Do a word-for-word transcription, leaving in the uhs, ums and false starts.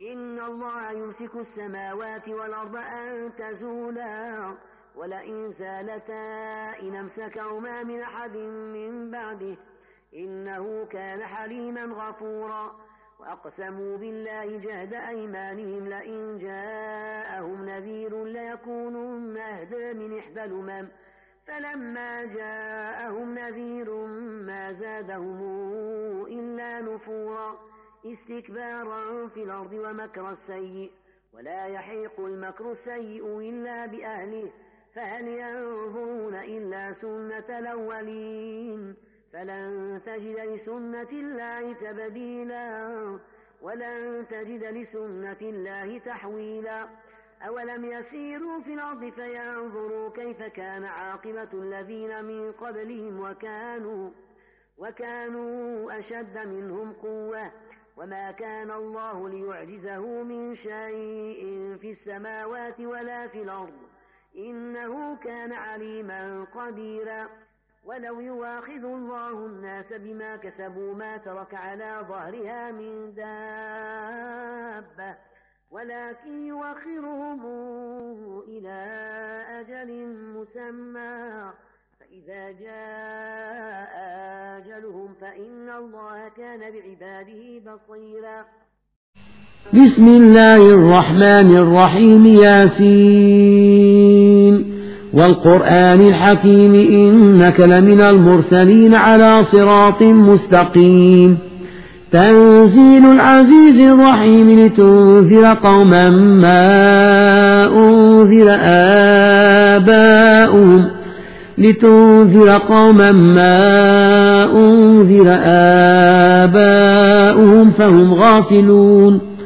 إن الله يمسك السماوات والأرض أن تزولا ولئن زالتا إن أمسكهما من أحد من بعده إنه كان حليما غفورا وأقسموا بالله جهد أيمانهم لئن جاءهم نذير ليكونن أهدى من إحدى الأمم فلما جاءهم نذير ما زادهم إلا نفورا استكبارا في الأرض ومكر السيء ولا يحيق المكر السيء إلا بأهله فهل ينظرون إلا سنة الأولين فلن تجد لسنة الله تبديلا ولن تجد لسنة الله تحويلا أولم يسيروا في الأرض فينظروا كيف كان عاقبة الذين من قبلهم وكانوا, وكانوا أشد منهم قوة وما كان الله ليعجزه من شيء في السماوات ولا في الأرض إنه كان عليما قديرا ولو يواخذ الله الناس بما كسبوا ما ترك على ظهرها من دابة ولكن يؤخرهم إلى أجل مسمى فإذا جاء أجلهم فإن الله كان بعباده بصيرا. بسم الله الرحمن الرحيم. ياسين والقرآن الحكيم إنك لمن المرسلين على صراط مستقيم تنزيل العزيز الرحيم لتنذر قوما ما أنذر آباؤهم لتنذر قوما ما أنذر آباؤهم فهم غافلون